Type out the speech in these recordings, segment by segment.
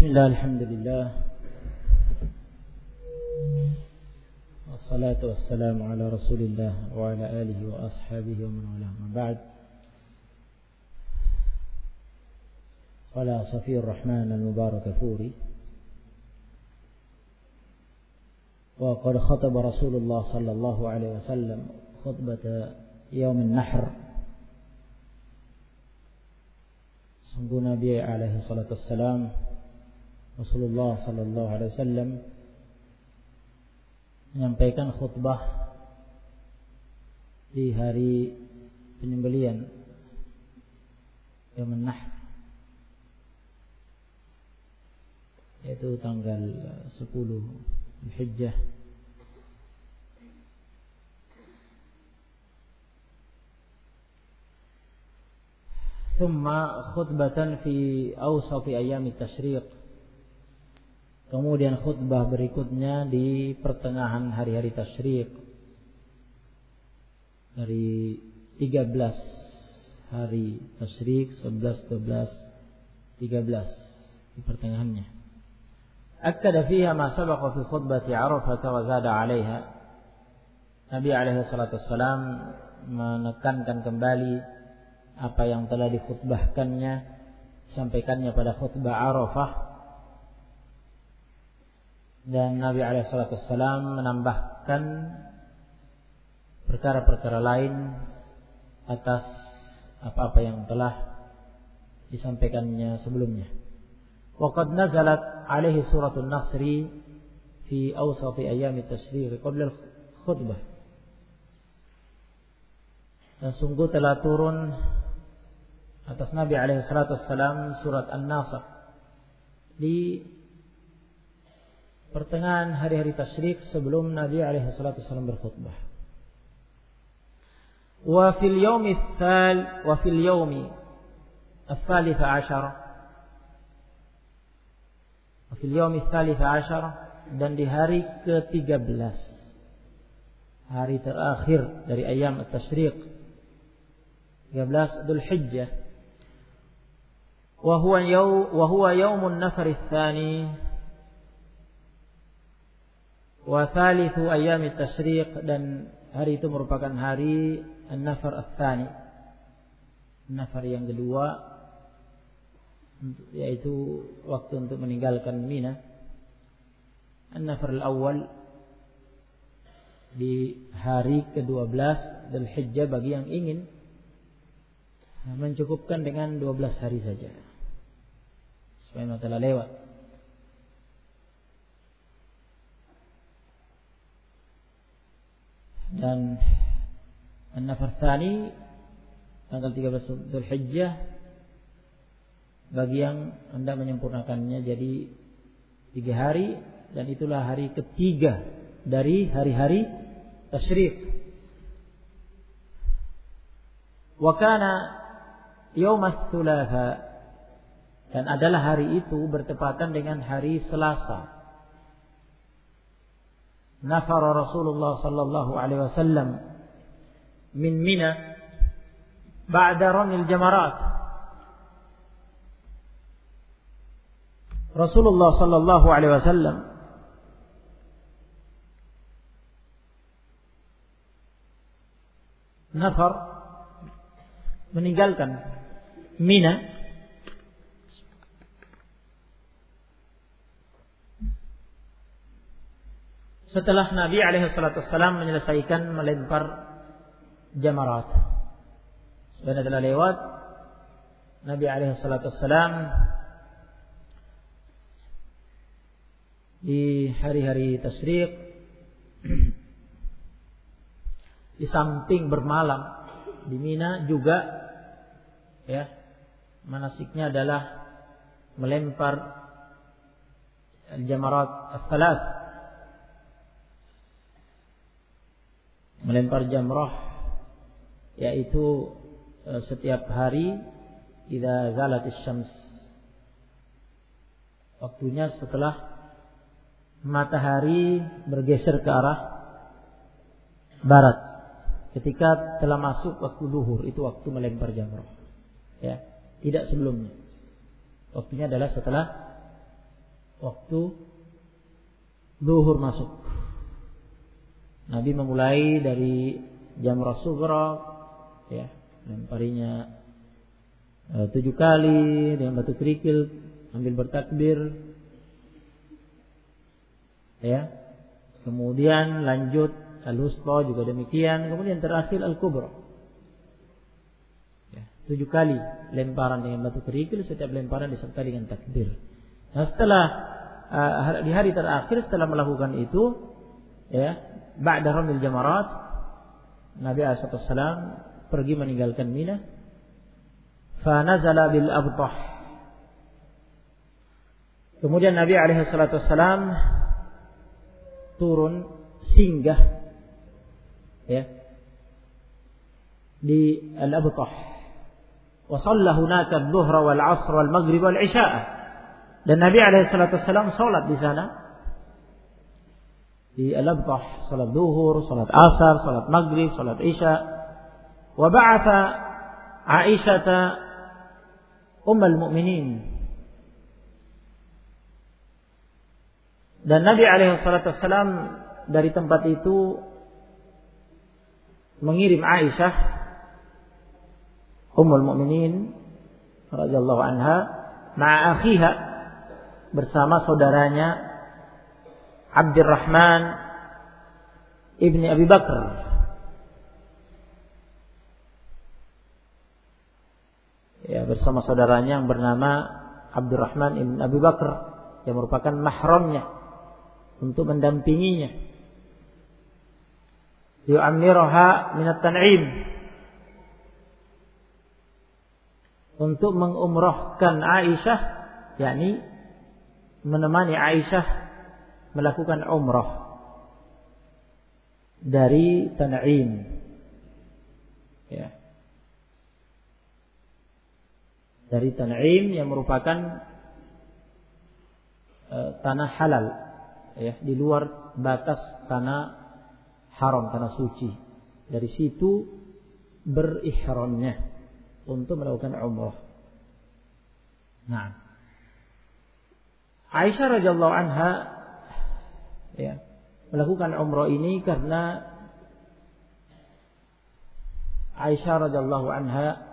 Bismillah, alhamdulillah, wassalatu wassalamu ala rasulillah wa ala alihi wa ashabihi wa man walah, ma ba'd. Qala Safiyur Rahman al-Mubarak Furi, wa qad khataba Rasulullah sallallahu alaihi wasallam khutbata yaum an-nahr. Sungguh Nabi alaihi salatu wassalam, Rasulullah sallallahu alaihi wasallam menyampaikan khutbah di hari penyembelihan Yaum an-Nahr, yaitu tanggal 10 Dzulhijjah. Thumma khutbatan fi awsati ayami tasyriq. Kemudian khutbah berikutnya di pertengahan hari-hari tasyriq, dari 13 hari tasyriq, 11, 12, 13 di pertengahannya. Akkada fiha ma sabaqa fi khutbati Arafah wa zada 'alaiha. Nabi alaihi salatu wassalam menekankan kembali apa yang telah dikhutbahkannya, disampaikannya pada khutbah Arafah, dan Nabi alaihi salatu wassalam menambahkan perkara-perkara lain atas apa-apa yang telah disampaikannya sebelumnya. Wa qad nazalat alaihi suratul Nasri fi awsati ayami tasyriq qabla al-khutbah. Dan sungguh telah turun atas Nabi alaihi salatu wassalam surat An-Nasr di pertengahan hari-hari tasyrik sebelum Nabi alaihi salatu wassalam berkhutbah. Wa fil yaumi الثالث عشر وفي اليوم الثالث عشر, dan di hari ke-13, hari terakhir dari ayam at-tasyriq, 13 Dzulhijjah, wa huwa yaumun nafar ats-tsani wa thalithu ayam at-tasyriq, dan hari itu merupakan hari an-nafar ats-tsani, nafar yang kedua, yaitu waktu untuk meninggalkan Mina. An-nafar al-awwal di hari ke-12 Dzulhijjah bagi yang ingin mencukupkan dengan 12 hari saja supaya telah lewat. Dan An-nafar tsani tanggal 13 Dzulhijjah bagi yang hendak menyempurnakannya jadi 3 hari, dan itulah hari ketiga dari hari-hari tasyrik. Wa kana yaum ats-tsulatsa, dan adalah hari itu bertepatan dengan hari Selasa. Nafara Rasulullah sallallahu alaihi wasallam min Mina ba'da ramil jamarat. Rasulullah sallallahu alaihi wasallam nafar, meninggalkan Mina setelah Nabi alaihi salatu wassalam menyelesaikan melempar jamarat. Sebenarnya telah lewat, Nabi alaihi salatu wassalam di hari-hari tasyrik di samping bermalam di Mina juga, ya, manasiknya adalah melempar al-jamarat ats-tsalath, melempar jamrah, yaitu setiap hari idza zalatis syams, waktunya setelah matahari bergeser ke arah barat, ketika telah masuk waktu duhur, itu waktu melempar jamrah, ya, tidak sebelumnya. Waktunya adalah setelah waktu zuhur masuk. Nabi memulai dari jamrah sughra, ya, lemparinya 7 kali dengan batu kerikil, ambil bertakbir, ya. Kemudian lanjut al-wusta juga demikian, kemudian terakhir al-kubra. Ya, 7 kali lemparan dengan batu kerikil, setiap lemparan disertai dengan takbir. Nah, setelah di hari terakhir setelah melakukan itu, ya, ba'da ramil jamarat, Nabi SAW pergi meninggalkan Mina. Fa nazala bil abtah. Kemudian Nabi SAW turun singgah, ya, di al-abtah. Wa shalla hunaka adh-dhuhra wal 'asr wal maghrib wal 'isha. Dan Nabi SAW salat di sana, di al-abtah, salat zuhur, salat asar, salat maghrib, salat isya. Wa ba'atha Aisyata ummul mu'minin. Dan Nabi SAW dari tempat itu mengirim Aisyah ummul mu'minin radhiyallahu anha ma'a akhiha, bersama saudaranya Abdurrahman ibni Abi Bakar. Ya, bersama saudaranya yang bernama Abdurrahman ibn Abi Bakar, yang merupakan mahramnya, untuk mendampinginya. Yu'ammiraha minat tan'im, untuk mengumrahkan Aisyah, yakni menemani Aisyah melakukan umrah dari Tan'im, ya, dari Tan'im yang merupakan tanah halal, ya, di luar batas tanah haram, tanah suci. Dari situ berihramnya untuk melakukan umrah. Nah, Aisyah radhiyallahu anha, ya, melakukan umrah ini karena Aisyah radhiyallahu anha,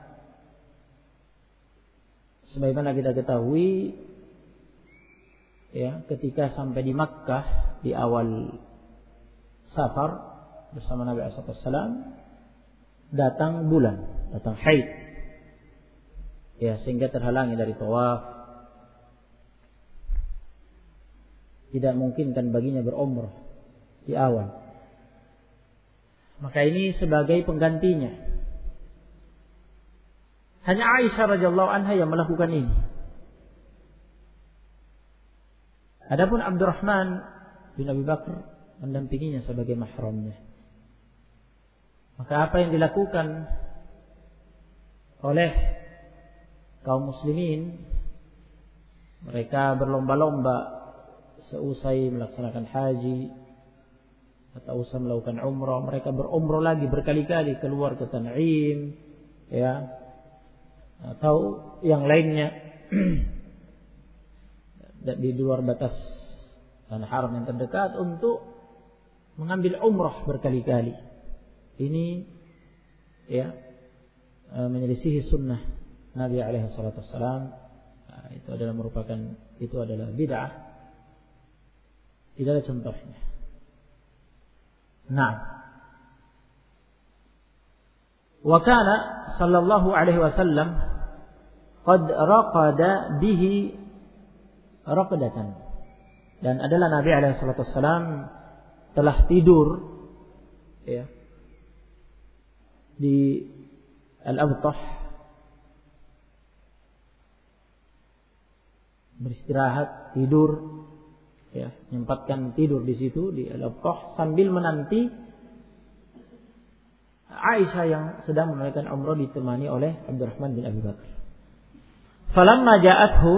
sebagaimana kita ketahui, ya, ketika sampai di Makkah di awal Safar bersama Nabi SAW, datang bulan, datang haid, ya, sehingga terhalangi dari tawaf. Tidak mungkin kan baginya berumrah di awal. Maka ini sebagai penggantinya. Hanya Aisyah radhiyallahu anha yang melakukan ini. Adapun Abdurrahman bin Abi Bakar mendampinginya sebagai mahramnya. Maka apa yang dilakukan oleh kaum muslimin, mereka berlomba-lomba seusai melaksanakan haji atau usai melakukan umrah, mereka berumrah lagi berkali-kali keluar ke Tan'im, ya, atau yang lainnya di luar batas tanah haram yang terdekat untuk mengambil umrah berkali-kali. Ini, ya, menyelisihi sunnah Nabi SAW. Nah, itu adalah bid'ah. Tidak ada contohnya. Nah, wa kana sallallahu alaihi wasallam qad raqada bihi raqdatan. Dan adalah Nabi alaihi wasallam telah tidur, ya, di al-abtah, beristirahat, tidur, ya, menyempatkan tidur di situ di al-abtah sambil menanti Aisyah yang sedang menunaikan umrah ditemani oleh Abdurrahman bin Abi Bakar. Falamma ja'athu,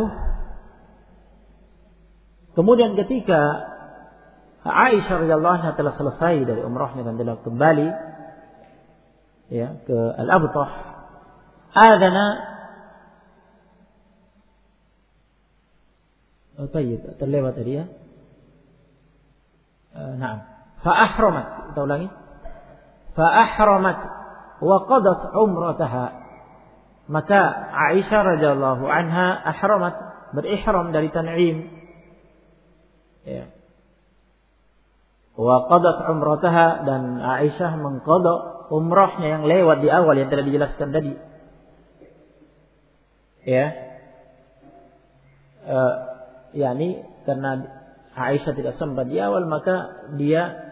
kemudian ketika Aisyah radhiyallahu anha telah selesai dari umrahnya dan telah kembali, ya, ke al-abtah, Tayyib, terlewat tadi ya. Na'am. Fa-ahramat, kita ulangi. Fa-ahramat wa qadat umrataha. Maka Aisyah radhiyallahu anha ahramat, berihram dari Tan'im. Ya. Wa qadat umrataha, dan Aisyah mengqada umrahnya yang lewat di awal yang telah dijelaskan tadi. Ya. yakni karena Aisyah tidak sempat di awal, maka dia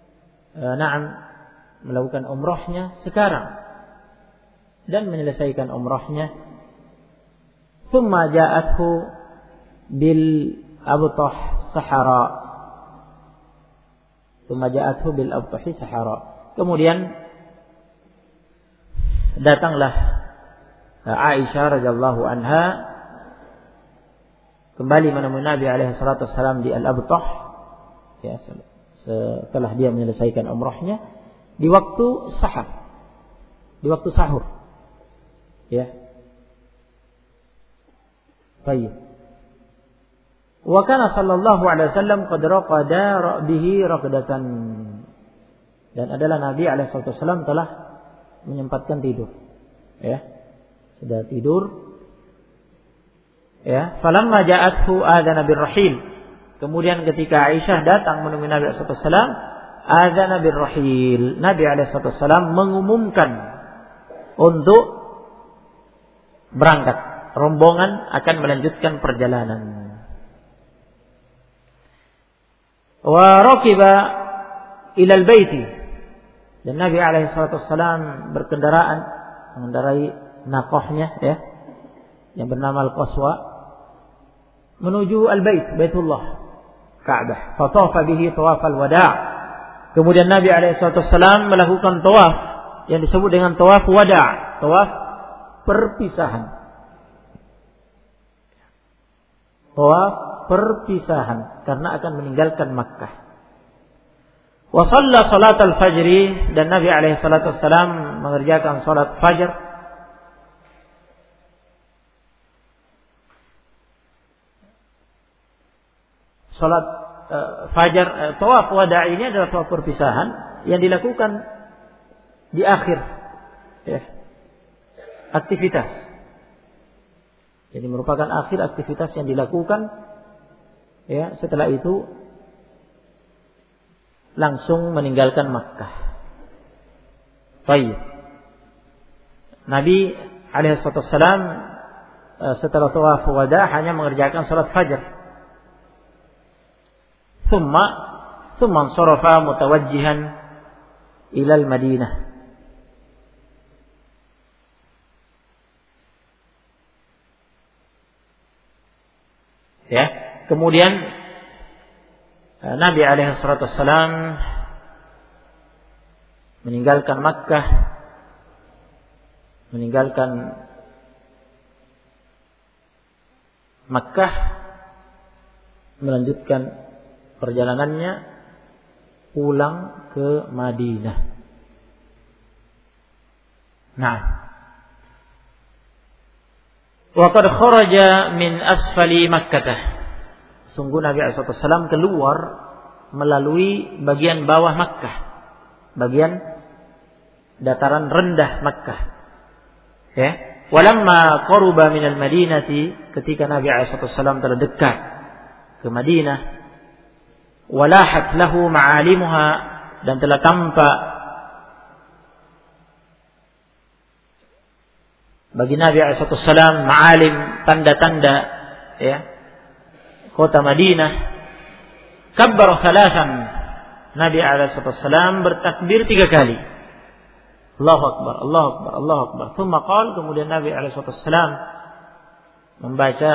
melakukan umrahnya sekarang dan menyelesaikan umrahnya. Thumma ja'athu bil abtah sahara. Thumma ja'athu bil abtah sahara. Kemudian datanglah Aisyah radhiyallahu anha kembali menemui Nabi alaihi salatu wasallam di Al-Abtah, ya, setelah dia menyelesaikan umrahnya di waktu sahar, di waktu sahur, ya. Baik. Wa kana sallallahu alaihi wasallam qad raqada bihi raqdatan, dan adalah Nabi alaihi salatu wasallam telah menyempatkan tidur, ya, sudah tidur. Ya, falamma ja'athu adzana birrahil. Kemudian ketika Aisyah datang menemui Nabi sallallahu alaihi wasallam, adzana birrahil. Nabi sallallahu alaihi wasallam mengumumkan untuk berangkat. Rombongan akan melanjutkan perjalanan. Wa raqiba ila al-baiti. Dan Nabi sallallahu alaihi wasallam berkendaraan, mengendarai naqahnya, ya, yang bernama Al-Qaswa, menuju Al-Bait, Baitullah, Ka'bah. Fatafa bihi tawaf al-wada'. Kemudian Nabi SAW melakukan tawaf yang disebut dengan tawaf wada', tawaf perpisahan. Tawaf perpisahan karena akan meninggalkan Makkah. Wa shalla salat al-fajri, dan Nabi SAW mengerjakan salat fajar. Salat fajar, tawaf wada' ini adalah tawaf perpisahan yang dilakukan di akhir, ya, aktivitas. Jadi merupakan akhir aktivitas yang dilakukan, ya, setelah itu langsung meninggalkan Makkah. Baik. Nabi alaihissalam setelah tawaf wada' hanya mengerjakan salat fajar. ثم انصرف متوجها إلى المدينة. Ya, kemudian Nabi SAW meninggalkan Makkah, melanjutkan perjalanannya pulang ke Madinah. Nah, wa qad kharaja min asfali Makkah. Sungguh Nabi SAW keluar melalui bagian bawah Makkah, bagian dataran rendah Makkah. Ya, walamma qaruba minal Madinati, ketika Nabi SAW telah dekat ke Madinah, walahat lahu ma'alimuha, dan telah tampak bagi Nabi SAW ma'alim, tanda-tanda, ya, kota Madinah. Kabbar thalathan, Nabi SAW bertakbir 3 kali. Allahu Akbar, Allahu Akbar, Allahu Akbar. Thumma qala, kemudian Nabi SAW membaca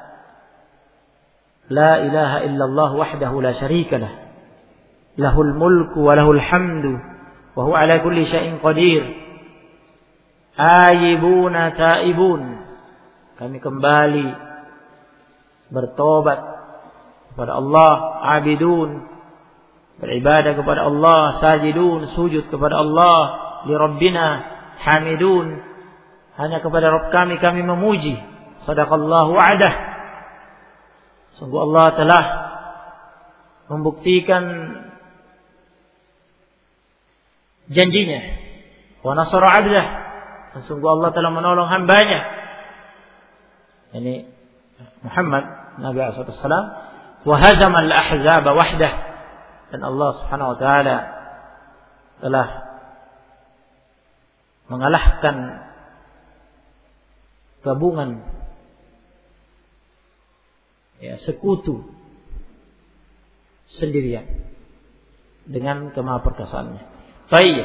La ilaha illallah wahdahu la syarika lah, lahul mulku wa lahul hamdu wa huwa ala kulli syai'in qadir. Ayibuna taibun, kami kembali bertobat kepada Allah. Abidun, beribadah kepada Allah. Sajidun, sujud kepada Allah. Li Rabbina hamidun, hanya kepada Rabb kami memuji. Sadaqallahu wa'adah, Sungguh Allah telah membuktikan janjinya. Wa nasara 'abdah. Dan sungguh Allah telah menolong hambanya. Ini Muhammad Nabi SAW. Wa hazama al-ahzab wahdah. Dan Allah Subhanahu wa taala telah mengalahkan gabungan sekutu sendirian dengan kemahaperkasaannya. Baik.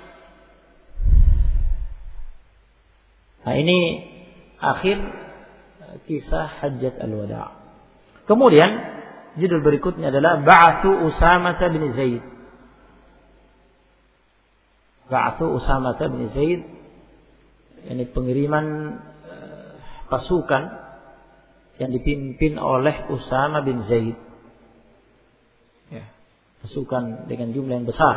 Nah, ini akhir kisah Hajjat al-Wada'. Kemudian judul berikutnya adalah Ba'athu Usamah bin Zaid. Ba'athu Usamah bin Zaid, ini pengiriman pasukan yang dipimpin oleh Usamah bin Zaid. Ya, pasukan dengan jumlah yang besar.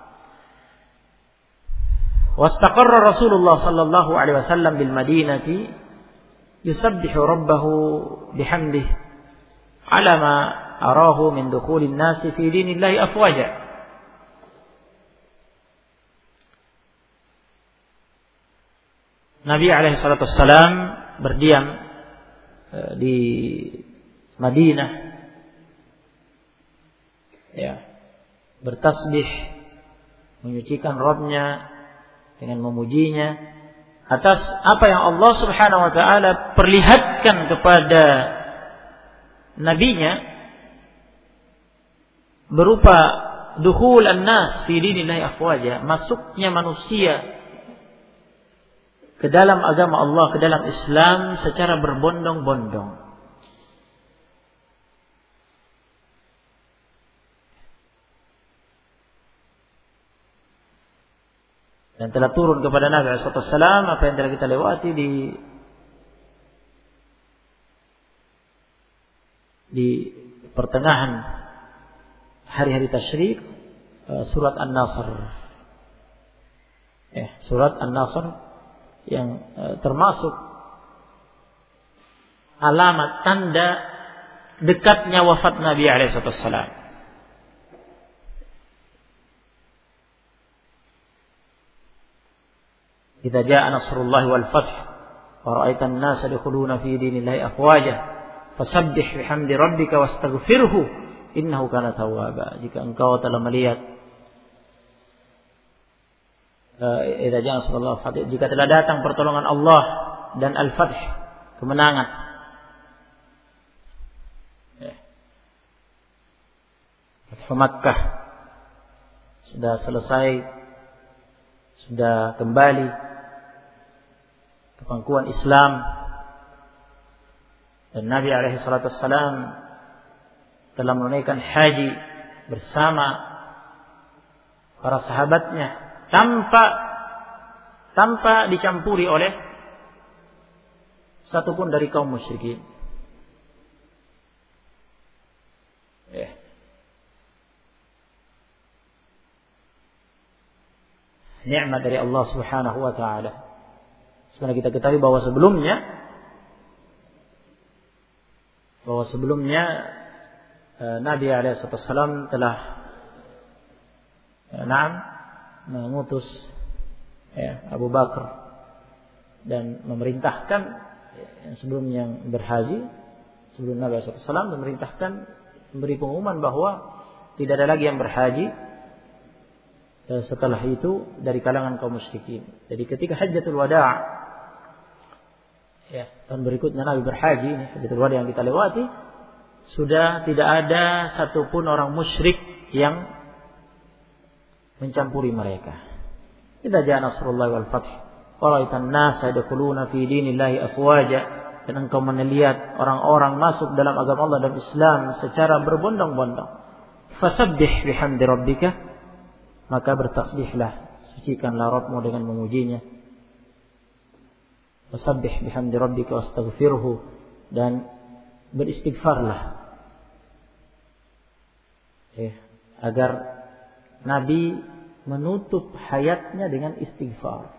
Wastaqarra Rasulullah sallallahu alaihi wasallam bil Madinati yusabbihu rabbahu bihamdihi ala ma arahu min dukhulin nasi fi dinillahi afwaja. Nabi alaihi salatu wassalam berdiam di Madinah, ya, bertasbih, menyucikan Rabb-Nya dengan memujinya atas apa yang Allah Subhanahu wa taala perlihatkan kepada nabinya berupa dukhul an-nas fi dinillahi afwaja, masuknya manusia ke dalam agama Allah, ke dalam Islam secara berbondong-bondong. Dan telah turun kepada Nabi SAW apa yang telah kita lewati di pertengahan hari-hari tasyrik, surat An-Nasr. Surat An-Nasr yang termasuk alamat tanda dekatnya wafat Nabi SAW. Idza jaa nasrullahi wal fath wa ra'aita an-nasa yadkhuluna fi dinillahi afwaja fasabbih bihamdi rabbika wastaghfirhu innahu kana tawwaba. Jika engkau telah melihat idza jaa nasrullahi wal fath, jika telah datang pertolongan Allah dan al-fath, kemenangan, Fathu Makkah sudah selesai, sudah kembali ke pangkuan Islam, dan Nabi alaihi salatu wassalam telah menunaikan haji bersama para sahabatnya tanpa dicampuri oleh satupun dari kaum musyrikin. Nikmat dari Allah Subhanahu wa taala. Sebenarnya kita ketahui bahwa sebelumnya Nabi SAW telah mengutus Abu Bakar dan memerintahkan yang sebelumnya berhaji, sebelum Nabi SAW memerintahkan, memberi pengumuman bahwa tidak ada lagi yang berhaji setelah itu dari kalangan kaum musyrikin. Jadi ketika Hajjatul Wada', tahun berikutnya Nabi berhaji, Hajjatul Wada' yang kita lewati, sudah tidak ada satupun orang musyrik yang mencampuri mereka. Idza jaa nasrullahi wal fath wa ra'aitan nasa yadkhuluna fi dinillahi afwaja, dan engkau melihat orang-orang masuk dalam agama Allah dan Islam secara berbondong-bondong. Fasabbih bihamdi rabbika, maka bertasbihlah, sucikanlah Rabbmu dengan memujinya. Wasabbih bihamdi rabbika wastaghfirhu, dan beristighfarlah. Agar Nabi menutup hayatnya dengan istighfar.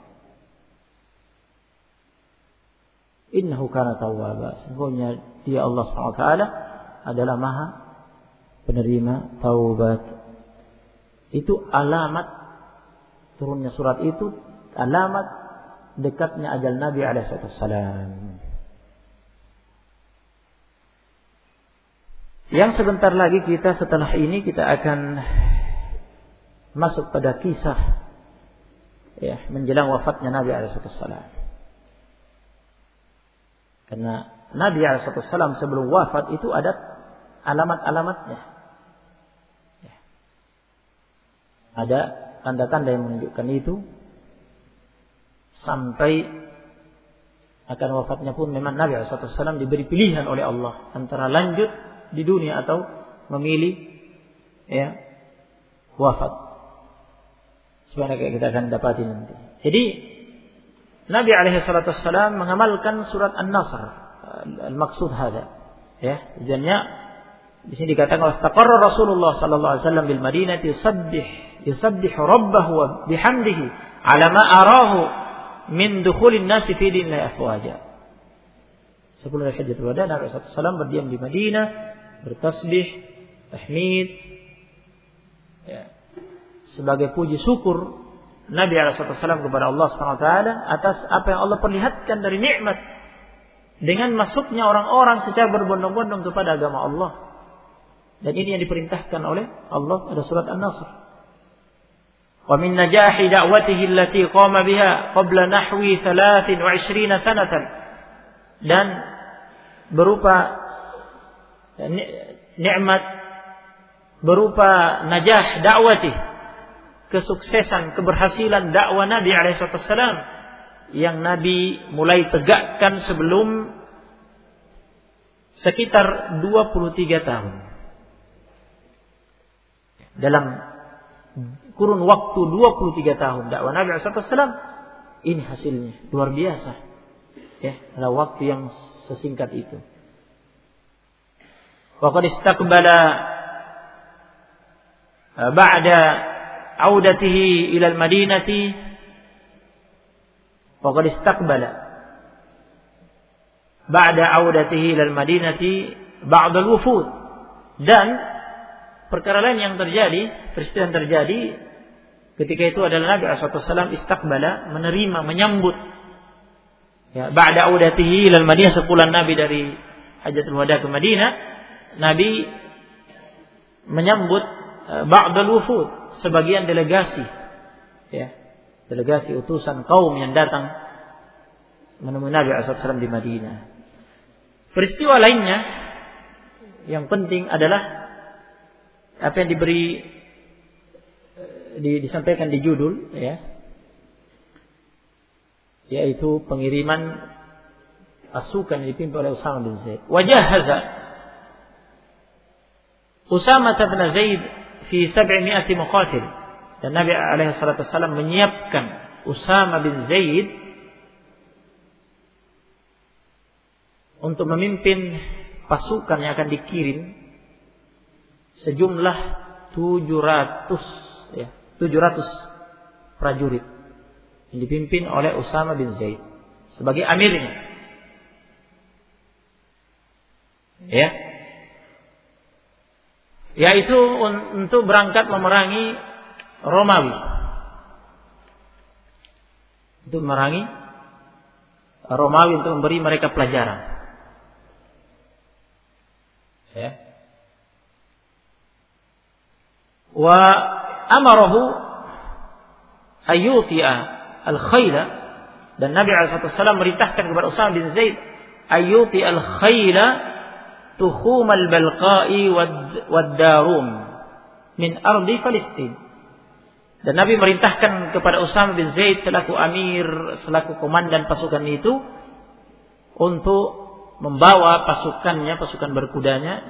Innahu kana tawwaba, sesungguhnya dia Allah SWT adalah Maha penerima taubat. Itu alamat turunnya surat itu, alamat dekatnya ajal Nabi alaihissalam. Yang sebentar lagi setelah ini kita akan masuk pada kisah menjelang wafatnya Nabi alaihissalam. Karena Nabi alaihissalam sebelum wafat itu ada alamat-alamatnya. Ada tanda-tanda yang menunjukkan itu. Sampai akan wafatnya pun memang Nabi alaihissalam diberi pilihan oleh Allah antara lanjut di dunia atau memilih wafat. Sebenarnya kita akan dapati nanti. Jadi Nabi alaihissalam mengamalkan surat An-Nasr. Al-maksud hada. Tujuannya di sini dikatakan wastaqarra Rasulullah sallallahu alaihi wasallam bil Madinati yusabbih rabbahu wa bihamdihi ala ma arahu min dukhulin nasi fi dinillahi afwaja. Sebelum Hajjatul Wada Nabi sallallahu berdiam di Madinah, bertasbih, tahmid, sebagai puji syukur Nabi SAW kepada Allah SWT atas apa yang Allah perlihatkan dari nikmat dengan masuknya orang-orang secara berbondong-bondong kepada agama Allah. Dan ini yang diperintahkan oleh Allah pada surat An-Nasr. Wa min najahi da'watihi allati qama biha qabla nahwi 23 sanatan. Dan berupa nikmat, berupa najah dakwati, kesuksesan, keberhasilan dakwah Nabi alaihissalam yang Nabi mulai tegakkan sebelum sekitar 23 tahun. Dalam kurun waktu 23 tahun dakwah Nabi alaihissalam, ini hasilnya luar biasa. Dalam waktu yang sesingkat itu. Wa qad istaqbala ba'da audatihi ila al-Madinati wa qad istaqbala ba'da audatihi ila al-Madinati ba'd al-wufud. Dan perkara lain yang terjadi, peristiwa yang terjadi ketika itu adalah Nabi SAW istaqbala, menerima, menyambut ba'da audatihi ila al-Madinah, sepulang Nabi dari Hajjatul Wada ke Madinah, Nabi menyambut ba'dal wufud, sebagian delegasi, delegasi utusan kaum yang datang menemui Nabi SAW di Madinah. Peristiwa lainnya yang penting adalah apa yang disampaikan di judul, yaitu pengiriman pasukan yang dipimpin oleh Usama bin Zaid. Wajahaza Usama bin Zaid fi 700 muqatil. Dan Nabi alaihi salatu wasallam menyiapkan Usama bin Zaid untuk memimpin pasukan yang akan dikirim sejumlah 700 prajurit yang dipimpin oleh Usama bin Zaid sebagai amirnya. Yaitu untuk berangkat memerangi Romawi. Untuk memerangi Romawi, untuk memberi mereka pelajaran. Wa amarahu ayyuti'a al-khayla, dan Nabi SAW merintahkan kepada Usama bin Zaid ayyuti'a al-khayla tukhum al-balqa'i wad-darum min ardi Palestin. Dan Nabi merintahkan kepada Usama bin Zaid selaku amir, selaku komandan pasukan itu, untuk membawa pasukannya, pasukan berkudanya,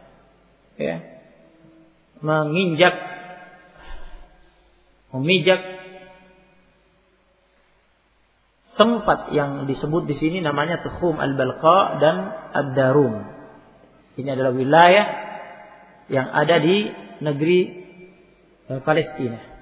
memijak tempat yang disebut di sini namanya Tukhum al-Balqa dan ad-Darum. Ini adalah wilayah yang ada di negeri Palestina.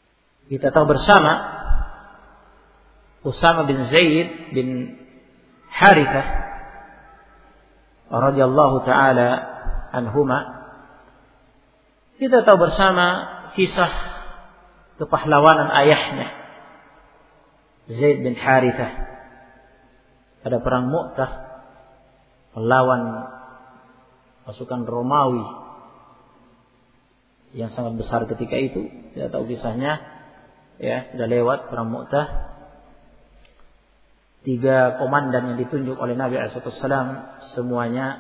Kita tahu bersama Usama bin Zaid bin Harithah radhiyallahu taala anhuma. Kita tahu bersama kisah kepahlawanan ayahnya Zaid bin Harithah pada perang Mu'tah melawan pasukan Romawi yang sangat besar ketika itu. Kita tahu kisahnya, ya, sudah lewat perang Mu'tah. 3 komandan yang ditunjuk oleh Nabi SAW semuanya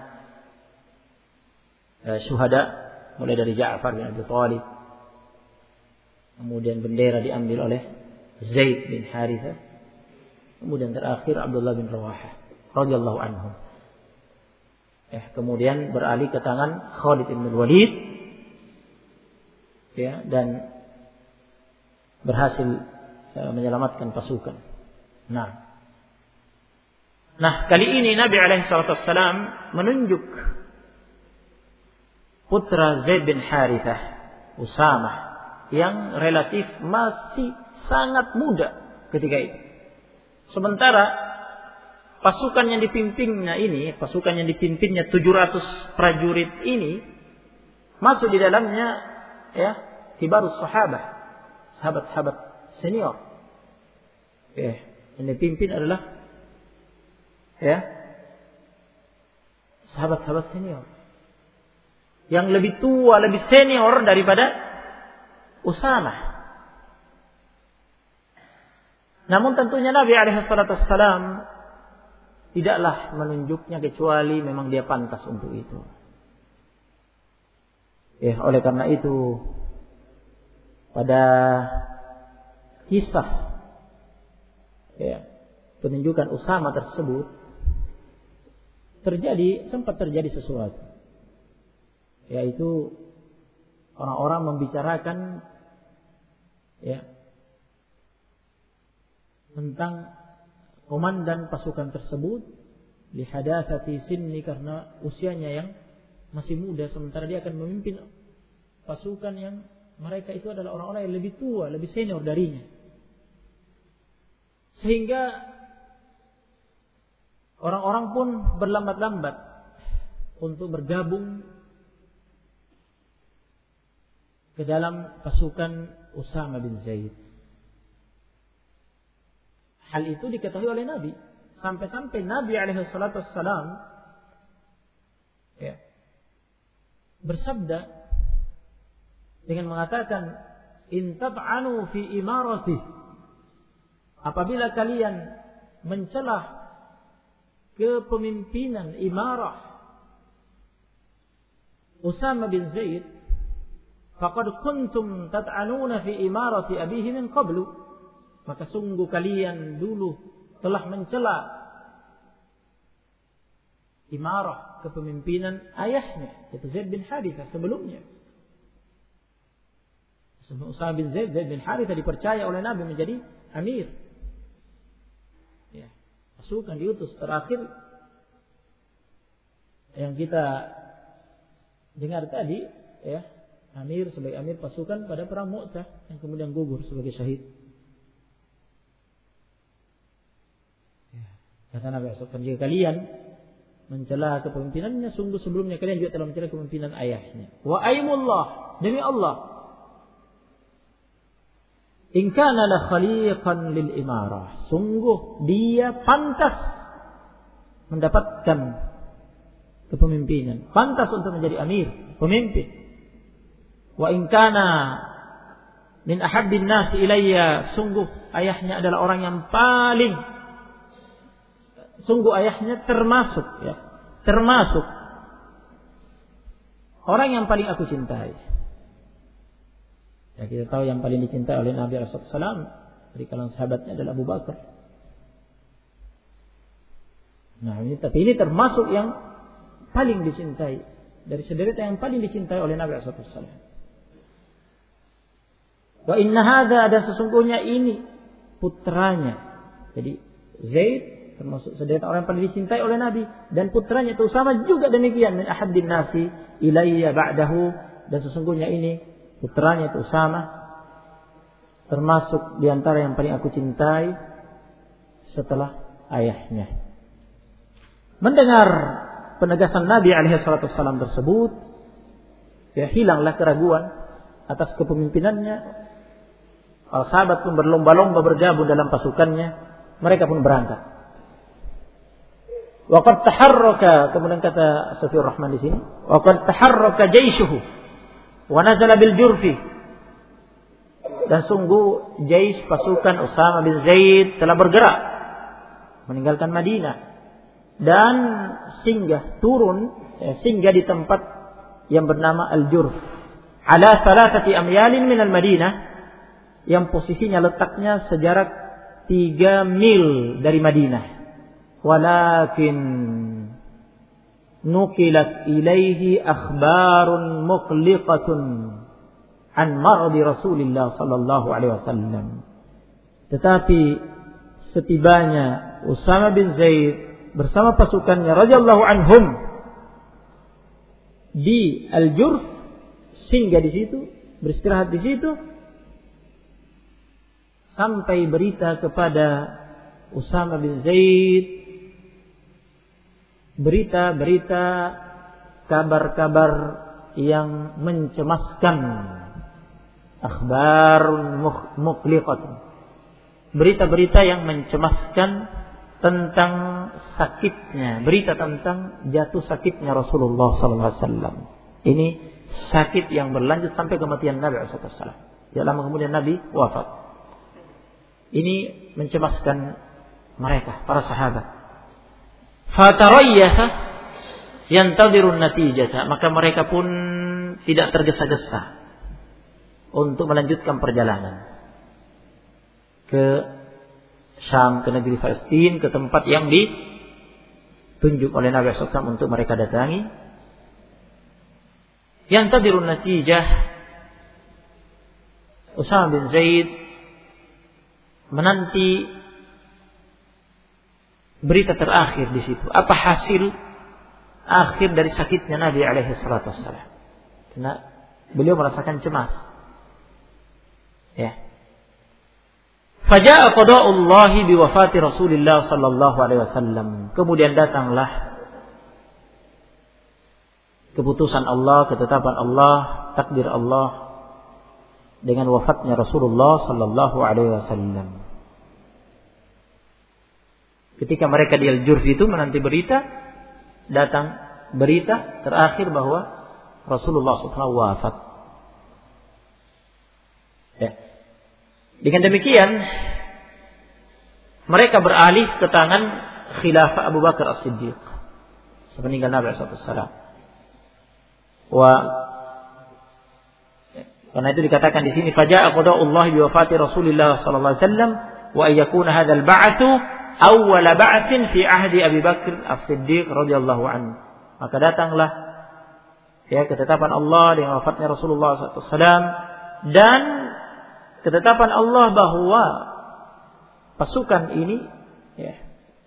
syuhada, mulai dari Ja'far bin Abi Thalib. Kemudian bendera diambil oleh Zaid bin Harithah. Kemudian terakhir Abdullah bin Rawahah radhiyallahu anhum. Kemudian beralih ke tangan Khalid bin Walid, ya, dan berhasil menyelamatkan pasukan. Nah, kali ini Nabi SAW menunjuk putra Zaid bin Harithah, Usamah, yang relatif masih sangat muda ketika itu. Sementara pasukan yang dipimpinnya 700 prajurit ini masuk di dalamnya, ya, kibarus sahabat-sahabat senior. Yang dipimpin adalah, ya, sahabat-sahabat senior yang lebih tua, lebih senior daripada Usamah. Namun tentunya Nabi SAW tidaklah menunjuknya kecuali memang dia pantas untuk itu. Oleh karena itu pada kisah, ya, penunjukan Usamah tersebut sempat terjadi sesuatu, yaitu orang-orang membicarakan, ya, tentang komandan pasukan tersebut lihadatsati sinni, karena usianya yang masih muda, sementara dia akan memimpin pasukan yang mereka itu adalah orang-orang yang lebih tua, lebih senior darinya. Sehingga orang-orang pun berlambat-lambat untuk bergabung ke dalam pasukan Usamah bin Zaid. Hal itu diketahui oleh Nabi, sampai-sampai Nabi SAW, ya, bersabda dengan mengatakan, in tab'anu fi imarati, apabila kalian mencelah kepemimpinan imarah Usamah bin Zaid, faqad kuntum tat'anuna fi imarati abihi min qablu, maka sungguh kalian dulu telah mencela imarah, kepemimpinan ayahnya, yaitu Zaid bin Harithah sebelumnya. Sebelum Usamah bin Zaid bin Harithah dipercaya oleh Nabi menjadi amir, ya, pasukan diutus. Terakhir yang kita dengar tadi, ya, amir sebagai amir pasukan pada perang Mu'tah yang kemudian gugur sebagai syahid. Kata Nabi SAW, jika kalian mencela kepemimpinannya, sungguh sebelumnya kalian juga telah mencela kepemimpinan ayahnya. Wa aimullah, demi Allah, in kana la khaliqan lil imarah, sungguh dia pantas mendapatkan kepemimpinan, pantas untuk menjadi amir, pemimpin. Wa in kana min ahabbin nasi ilayya, sungguh ayahnya adalah orang yang sungguh ayahnya termasuk orang yang paling aku cintai. Ya, kita tahu yang paling dicintai oleh Nabi SAW dari kalangan sahabatnya adalah Abu Bakar. Nah, tapi ini termasuk yang paling dicintai dari sederetan yang paling dicintai oleh Nabi SAW. Wa inna hadza, ada sesungguhnya ini putranya. Jadi Zaid termasuk sederetan orang yang paling dicintai oleh Nabi, dan putranya itu sama juga demikian, min ahaddin nasi ilayya ba'dahu, dan sesungguhnya ini putranya itu sama termasuk di antara yang paling aku cintai setelah ayahnya. mendengar penegasan Nabi alaihi salatu wasallam tersebut, ya hilanglah keraguan atas kepemimpinannya. Para sahabat pun berlomba-lomba bergabung dalam pasukannya. Mereka pun berangkat. Wa qad taharraka, kemudian kata Sufyan Rahman di sini, wa qad taharraka jaishuhu wa nazala bil Jurfi. Dan sungguh jais pasukan Usama bin Zaid telah bergerak meninggalkan Madinah dan singgah di tempat yang bernama Al-Jurf ala 3 amyalin min al-Madinah, yang posisinya letaknya sejarak 3 mil dari Madinah. Walakin nuqilat ilaihi akhbarun muqliqatun an mardi Rasulillah sallallahu alaihi wasallam. Tetapi setibanya Usama bin Zaid bersama pasukannya radhiyallahu anhum di Al-Jurf, singgah di situ, beristirahat di situ, sampai berita kepada Usama bin Zaid, berita-berita, kabar-kabar yang mencemaskan, akhbarun muqliqatun, berita-berita yang mencemaskan tentang sakitnya, berita tentang jatuh sakitnya Rasulullah SAW. Ini sakit yang berlanjut sampai kematian Nabi SAW. Tidak lama kemudian Nabi wafat. Ini mencemaskan mereka, para sahabat. Fatarayyaha yantadirun natijata, maka mereka pun tidak tergesa-gesa untuk melanjutkan perjalanan ke Syam, ke negeri Palestina, ke tempat yang ditunjuk oleh Nabi SAW untuk mereka datangi. Yantadirun natijah, Usama bin Zaid menanti berita terakhir di situ. Apa hasil akhir dari sakitnya Nabi alaihi salatu wassalam? Karena beliau merasakan cemas. Ya. Faja'a qada'ullahi biwafati Rasulillah sallallahu alaihi wasallam. Kemudian datanglah keputusan Allah, ketetapan Allah, takdir Allah dengan wafatnya Rasulullah sallallahu alaihi wasallam. Ketika mereka di Al-Jurf itu menanti berita, datang berita terakhir bahwa Rasulullah SAW wafat. Ya. Dengan demikian, mereka beralih ke tangan khilafah Abu Bakar As-Siddiq sepeninggal Nabi SAW. Karena itu dikatakan di sini, faja'a qada'ullahi bi wafati Rasulillah sallallahu alaihi wasallam wa ayyakuna hadzal ba'tsu awwala ba'tsin fi ahdi Abi Bakar As-Siddiq radhiyallahu anhu. Maka datanglah ya ketetapan Allah dengan wafatnya Rasulullah SAW dan ketetapan Allah bahwa pasukan ini ya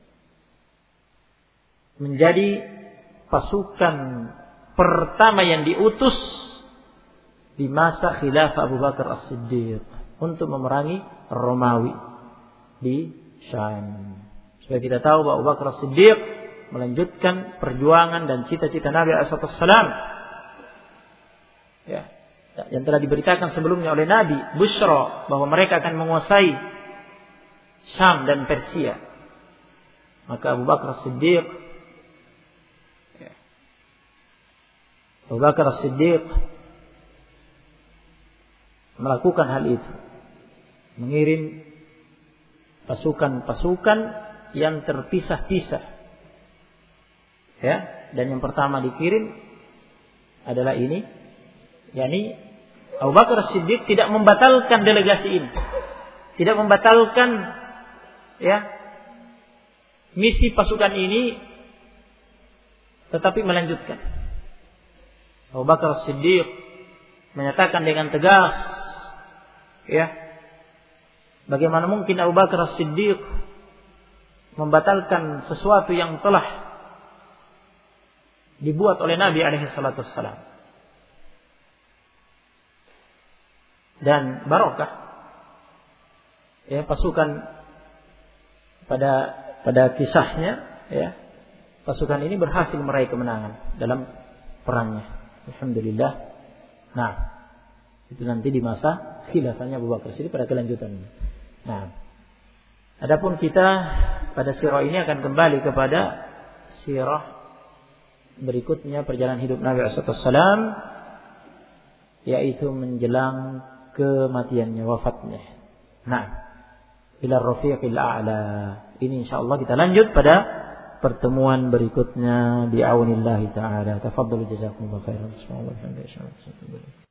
menjadi pasukan pertama yang diutus di masa khilafah Abu Bakar As-Siddiq untuk memerangi Romawi di Syam. Supaya kita tahu bahwa Abu Bakar As-Siddiq melanjutkan perjuangan dan cita-cita Nabi SAW. Ya, yang telah diberitakan sebelumnya oleh Nabi, Bushra, bahwa mereka akan menguasai Syam dan Persia. Maka Abu Bakar As-Siddiq melakukan hal itu, mengirim pasukan-pasukan yang terpisah-pisah. Ya, dan yang pertama dikirim adalah ini, yakni Abu Bakar As-Siddiq tidak membatalkan delegasi ini, tidak membatalkan ya misi pasukan ini, tetapi melanjutkan. Abu Bakar As-Siddiq menyatakan dengan tegas, ya, bagaimana mungkin Abu Bakar As-Siddiq membatalkan sesuatu yang telah dibuat oleh Nabi alaihi salatu wassalam. Dan barokah ya pasukan pada kisahnya ya, pasukan ini berhasil meraih kemenangan dalam perangnya. Alhamdulillah. Nah, itu nanti di masa khilafahnya Abu Bakar Siddiq pada kelanjutannya. Nah, adapun kita pada sirah ini akan kembali kepada sirah berikutnya perjalanan hidup Nabi SAW, yaitu menjelang kematiannya, wafatnya. Nah, ila rafiqil a'la. Ini insyaallah kita lanjut pada pertemuan berikutnya bi aunillahi ta'ala. Tafadhalu jazakumullahu khairan. Bismillahirrahmanirrahim.